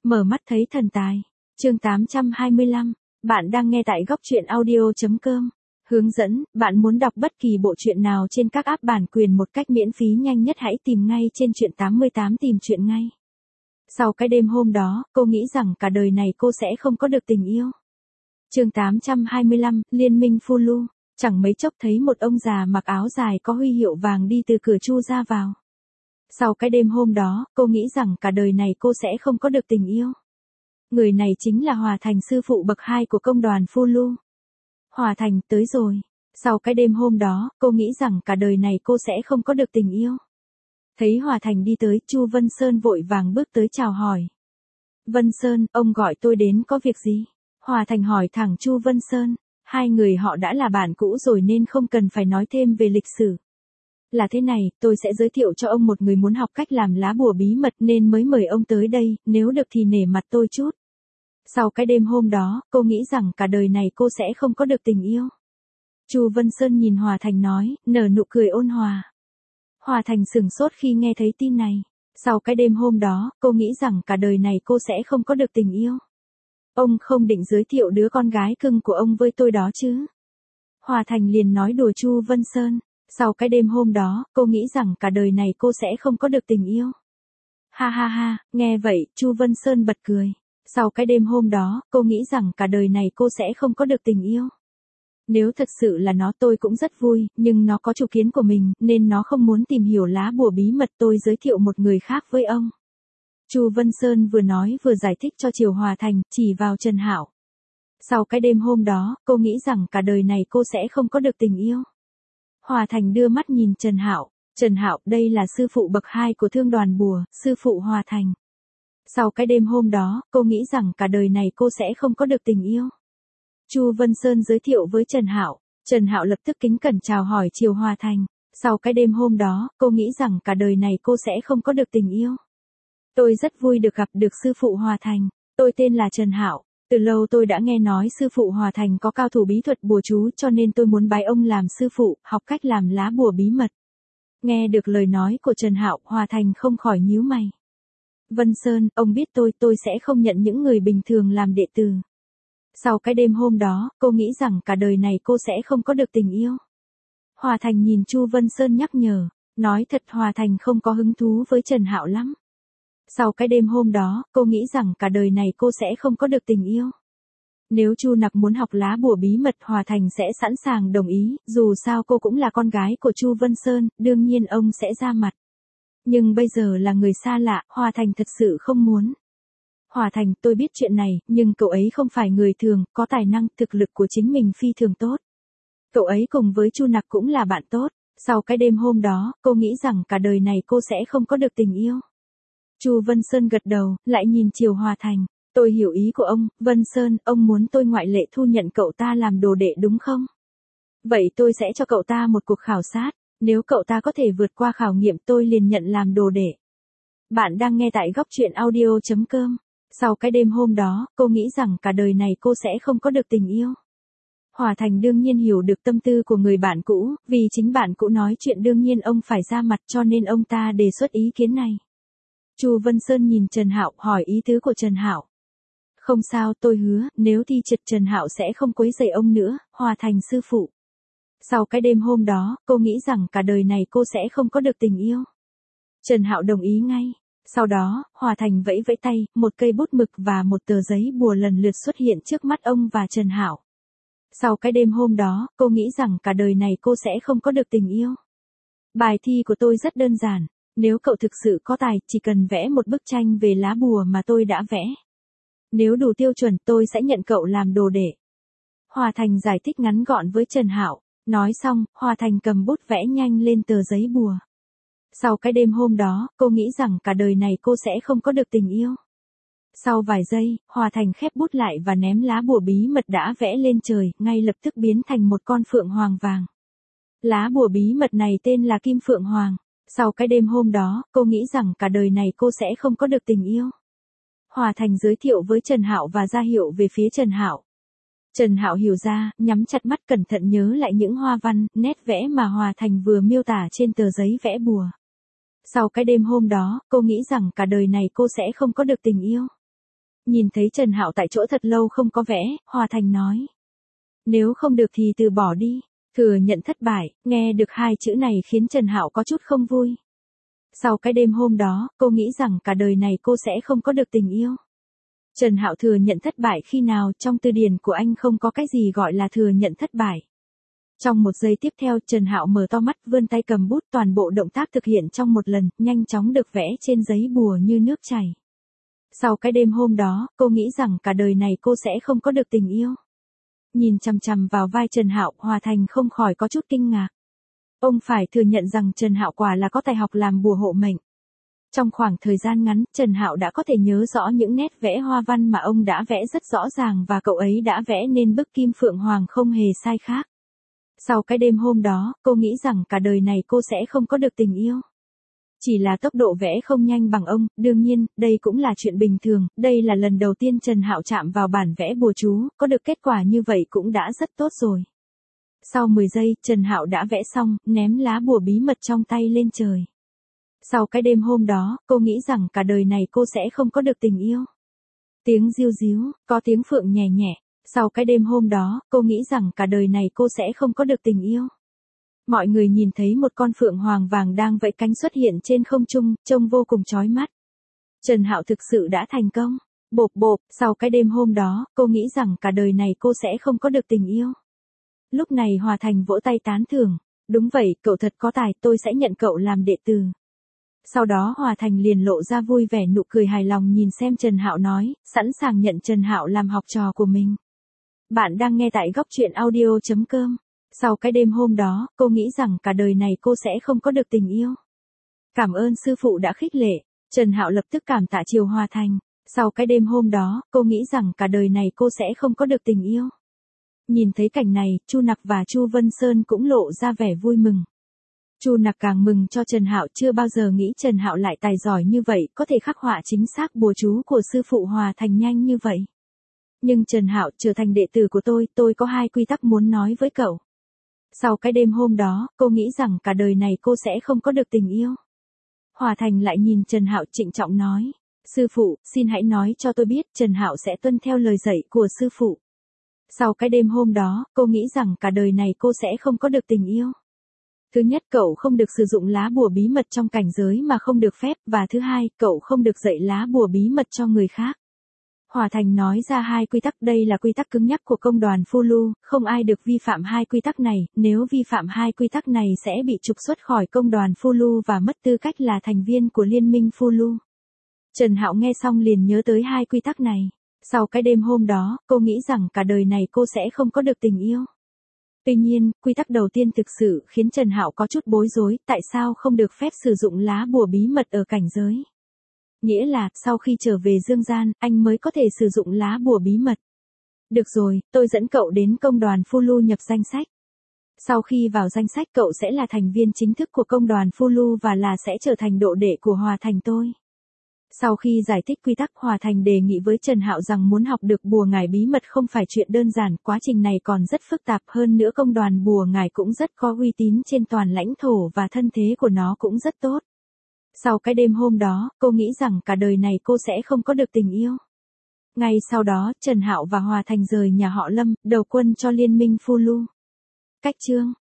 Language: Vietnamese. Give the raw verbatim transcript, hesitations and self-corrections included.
Mở mắt thấy thần tài. Chương tám trăm hai mươi lăm. Bạn đang nghe tại góc truyện audio chấm com. Hướng dẫn, bạn muốn đọc bất kỳ bộ truyện nào trên các app bản quyền một cách miễn phí nhanh nhất hãy tìm ngay trên truyện tám mươi tám tìm truyện ngay. Sau cái đêm hôm đó, cô nghĩ rằng cả đời này cô sẽ không có được tình yêu. Chương tám trăm hai mươi lăm, Liên minh Fulu. Chẳng mấy chốc thấy một ông già mặc áo dài có huy hiệu vàng đi từ cửa Chu ra vào. Sau cái đêm hôm đó, cô nghĩ rằng cả đời này cô sẽ không có được tình yêu. Người này chính là Hòa Thành, sư phụ bậc hai của công đoàn Fulu. Hòa Thành, tới rồi. Sau cái đêm hôm đó, cô nghĩ rằng cả đời này cô sẽ không có được tình yêu. Thấy Hòa Thành đi tới, Chu Vân Sơn vội vàng bước tới chào hỏi. Vân Sơn, ông gọi tôi đến có việc gì? Hòa Thành hỏi thẳng Chu Vân Sơn. Hai người họ đã là bạn cũ rồi nên không cần phải nói thêm về lịch sử. Là thế này, tôi sẽ giới thiệu cho ông một người muốn học cách làm lá bùa bí mật nên mới mời ông tới đây, nếu được thì nể mặt tôi chút. Sau cái đêm hôm đó, cô nghĩ rằng cả đời này cô sẽ không có được tình yêu. Chu Vân Sơn nhìn Hòa Thành nói, nở nụ cười ôn hòa. Hòa Thành sửng sốt khi nghe thấy tin này. Sau cái đêm hôm đó, cô nghĩ rằng cả đời này cô sẽ không có được tình yêu. Ông không định giới thiệu đứa con gái cưng của ông với tôi đó chứ? Hòa Thành liền nói đùa Chu Vân Sơn. Sau cái đêm hôm đó, cô nghĩ rằng cả đời này cô sẽ không có được tình yêu. Ha ha ha, nghe vậy, Chu Vân Sơn bật cười. Sau cái đêm hôm đó, cô nghĩ rằng cả đời này cô sẽ không có được tình yêu. Nếu thật sự là nó tôi cũng rất vui, nhưng nó có chủ kiến của mình, nên nó không muốn tìm hiểu lá bùa bí mật tôi giới thiệu một người khác với ông. Chu Vân Sơn vừa nói vừa giải thích cho Triều Hòa Thành, chỉ vào Trần Hạo. Sau cái đêm hôm đó, cô nghĩ rằng cả đời này cô sẽ không có được tình yêu. Hòa Thành đưa mắt nhìn Trần Hạo. Trần Hạo, đây là sư phụ bậc hai của thương đoàn bùa, sư phụ Hòa Thành. Sau cái đêm hôm đó, cô nghĩ rằng cả đời này cô sẽ không có được tình yêu. Chu Vân Sơn giới thiệu với Trần Hạo. Trần Hạo lập tức kính cẩn chào hỏi Triều Hòa Thành. Sau cái đêm hôm đó, cô nghĩ rằng cả đời này cô sẽ không có được tình yêu. Tôi rất vui được gặp được sư phụ Hòa Thành. Tôi tên là Trần Hạo. Từ lâu tôi đã nghe nói sư phụ Hòa Thành có cao thủ bí thuật bùa chú cho nên tôi muốn bái ông làm sư phụ, học cách làm lá bùa bí mật. Nghe được lời nói của Trần Hạo, Hòa Thành không khỏi nhíu mày. Vân Sơn, ông biết tôi, tôi sẽ không nhận những người bình thường làm đệ tử. Sau cái đêm hôm đó, cô nghĩ rằng cả đời này cô sẽ không có được tình yêu. Hòa Thành nhìn Chu Vân Sơn nhắc nhở, nói thật Hòa Thành không có hứng thú với Trần Hạo lắm. Sau cái đêm hôm đó, cô nghĩ rằng cả đời này cô sẽ không có được tình yêu. Nếu Chu Nặc muốn học lá bùa bí mật, Hòa Thành sẽ sẵn sàng đồng ý, dù sao cô cũng là con gái của Chu Vân Sơn, đương nhiên ông sẽ ra mặt. Nhưng bây giờ là người xa lạ, Hòa Thành thật sự không muốn. Hòa Thành, tôi biết chuyện này, nhưng cậu ấy không phải người thường, có tài năng, thực lực của chính mình phi thường tốt. Cậu ấy cùng với Chu Nặc cũng là bạn tốt. Sau cái đêm hôm đó, cô nghĩ rằng cả đời này cô sẽ không có được tình yêu. Chu Vân Sơn gật đầu, lại nhìn Triều Hòa Thành. Tôi hiểu ý của ông, Vân Sơn, ông muốn tôi ngoại lệ thu nhận cậu ta làm đồ đệ đúng không? Vậy tôi sẽ cho cậu ta một cuộc khảo sát, nếu cậu ta có thể vượt qua khảo nghiệm tôi liền nhận làm đồ đệ. Bạn đang nghe tại góc truyện audio chấm com. Sau cái đêm hôm đó, cô nghĩ rằng cả đời này cô sẽ không có được tình yêu. Hòa Thành đương nhiên hiểu được tâm tư của người bạn cũ, vì chính bạn cũ nói chuyện đương nhiên ông phải ra mặt cho nên ông ta đề xuất ý kiến này. Chu Vân Sơn nhìn Trần Hạo hỏi ý tứ của Trần Hạo. Không sao, tôi hứa, nếu thi trượt Trần Hạo sẽ không quấy rầy ông nữa, Hòa Thành sư phụ. Sau cái đêm hôm đó, cô nghĩ rằng cả đời này cô sẽ không có được tình yêu. Trần Hạo đồng ý ngay. Sau đó, Hòa Thành vẫy vẫy tay, một cây bút mực và một tờ giấy bùa lần lượt xuất hiện trước mắt ông và Trần Hạo. Sau cái đêm hôm đó, cô nghĩ rằng cả đời này cô sẽ không có được tình yêu. Bài thi của tôi rất đơn giản. Nếu cậu thực sự có tài, chỉ cần vẽ một bức tranh về lá bùa mà tôi đã vẽ. Nếu đủ tiêu chuẩn, tôi sẽ nhận cậu làm đồ đệ. Hòa Thành giải thích ngắn gọn với Trần Hạo. Nói xong, Hòa Thành cầm bút vẽ nhanh lên tờ giấy bùa. Sau cái đêm hôm đó, cô nghĩ rằng cả đời này cô sẽ không có được tình yêu. Sau vài giây, Hòa Thành khép bút lại và ném lá bùa bí mật đã vẽ lên trời, ngay lập tức biến thành một con phượng hoàng vàng. Lá bùa bí mật này tên là Kim Phượng Hoàng. Sau cái đêm hôm đó, cô nghĩ rằng cả đời này cô sẽ không có được tình yêu. Hòa Thành giới thiệu với Trần Hạo và ra hiệu về phía Trần Hạo. Trần Hạo hiểu ra, nhắm chặt mắt cẩn thận nhớ lại những hoa văn, nét vẽ mà Hòa Thành vừa miêu tả trên tờ giấy vẽ bùa. Sau cái đêm hôm đó, cô nghĩ rằng cả đời này cô sẽ không có được tình yêu. Nhìn thấy Trần Hạo tại chỗ thật lâu không có vẽ, Hòa Thành nói. Nếu không được thì từ bỏ đi. Thừa nhận thất bại, nghe được hai chữ này khiến Trần Hạo có chút không vui. Sau cái đêm hôm đó, cô nghĩ rằng cả đời này cô sẽ không có được tình yêu. Trần Hạo thừa nhận thất bại khi nào, trong từ điển của anh không có cái gì gọi là thừa nhận thất bại. Trong một giây tiếp theo, Trần Hạo mở to mắt, vươn tay cầm bút, toàn bộ động tác thực hiện trong một lần, nhanh chóng được vẽ trên giấy bùa như nước chảy. Sau cái đêm hôm đó, cô nghĩ rằng cả đời này cô sẽ không có được tình yêu. Nhìn chằm chằm vào vai Trần Hạo, Hòa Thành không khỏi có chút kinh ngạc. Ông phải thừa nhận rằng Trần Hạo quả là có tài học làm bùa hộ mệnh. Trong khoảng thời gian ngắn, Trần Hạo đã có thể nhớ rõ những nét vẽ hoa văn mà ông đã vẽ rất rõ ràng và cậu ấy đã vẽ nên bức kim phượng hoàng không hề sai khác. Sau cái đêm hôm đó, cô nghĩ rằng cả đời này cô sẽ không có được tình yêu. Chỉ là tốc độ vẽ không nhanh bằng ông, đương nhiên, đây cũng là chuyện bình thường, đây là lần đầu tiên Trần Hạo chạm vào bản vẽ bùa chú, có được kết quả như vậy cũng đã rất tốt rồi. Sau mười giây, Trần Hạo đã vẽ xong, ném lá bùa bí mật trong tay lên trời. Sau cái đêm hôm đó, cô nghĩ rằng cả đời này cô sẽ không có được tình yêu. Tiếng riu ríu, có tiếng phượng nhẹ nhẹ. Sau cái đêm hôm đó, cô nghĩ rằng cả đời này cô sẽ không có được tình yêu. Mọi người nhìn thấy một con phượng hoàng vàng đang vẫy cánh xuất hiện trên không trung, trông vô cùng chói mắt. Trần Hạo thực sự đã thành công. Bộp bộp, sau cái đêm hôm đó, cô nghĩ rằng cả đời này cô sẽ không có được tình yêu. Lúc này Hòa Thành vỗ tay tán thưởng. Đúng vậy, cậu thật có tài, tôi sẽ nhận cậu làm đệ tử. Sau đó Hòa Thành liền lộ ra vui vẻ nụ cười hài lòng nhìn xem Trần Hạo nói, sẵn sàng nhận Trần Hạo làm học trò của mình. Bạn đang nghe tại góc truyện audio chấm com. Sau cái đêm hôm đó, cô nghĩ rằng cả đời này cô sẽ không có được tình yêu. Cảm ơn sư phụ đã khích lệ. Trần Hạo lập tức cảm tạ chiều Hòa Thành. Sau cái đêm hôm đó, cô nghĩ rằng cả đời này cô sẽ không có được tình yêu. Nhìn thấy cảnh này, Chu Nặc và Chu Vân Sơn cũng lộ ra vẻ vui mừng. Chu Nặc càng mừng cho Trần Hạo, chưa bao giờ nghĩ Trần Hạo lại tài giỏi như vậy, có thể khắc họa chính xác bùa chú của sư phụ Hòa Thành nhanh như vậy. Nhưng Trần Hạo, trở thành đệ tử của tôi, tôi có hai quy tắc muốn nói với cậu. Sau cái đêm hôm đó, cô nghĩ rằng cả đời này cô sẽ không có được tình yêu. Hòa Thành lại nhìn Trần Hạo trịnh trọng nói, sư phụ, xin hãy nói cho tôi biết Trần Hạo sẽ tuân theo lời dạy của sư phụ. Sau cái đêm hôm đó, cô nghĩ rằng cả đời này cô sẽ không có được tình yêu. Thứ nhất, cậu không được sử dụng lá bùa bí mật trong cảnh giới mà không được phép, và thứ hai, cậu không được dạy lá bùa bí mật cho người khác. Hòa Thành nói ra hai quy tắc, đây là quy tắc cứng nhắc của công đoàn Fulu, không ai được vi phạm hai quy tắc này, nếu vi phạm hai quy tắc này sẽ bị trục xuất khỏi công đoàn Fulu và mất tư cách là thành viên của liên minh Fulu. Trần Hạo nghe xong liền nhớ tới hai quy tắc này. Sau cái đêm hôm đó, cô nghĩ rằng cả đời này cô sẽ không có được tình yêu. Tuy nhiên, quy tắc đầu tiên thực sự khiến Trần Hạo có chút bối rối, tại sao không được phép sử dụng lá bùa bí mật ở cảnh giới? Nghĩa là, sau khi trở về dương gian, anh mới có thể sử dụng lá bùa bí mật. Được rồi, tôi dẫn cậu đến công đoàn Fulu nhập danh sách. Sau khi vào danh sách cậu sẽ là thành viên chính thức của công đoàn Fulu và là sẽ trở thành độ đệ của Hòa Thành tôi. Sau khi giải thích quy tắc, Hòa Thành đề nghị với Trần Hạo rằng muốn học được bùa ngải bí mật không phải chuyện đơn giản, quá trình này còn rất phức tạp, hơn nữa công đoàn bùa ngải cũng rất có uy tín trên toàn lãnh thổ và thân thế của nó cũng rất tốt. Sau cái đêm hôm đó, cô nghĩ rằng cả đời này cô sẽ không có được tình yêu. Ngay sau đó, Trần Hạo và Hòa Thành rời nhà họ Lâm, đầu quân cho liên minh Fulu. Cách chương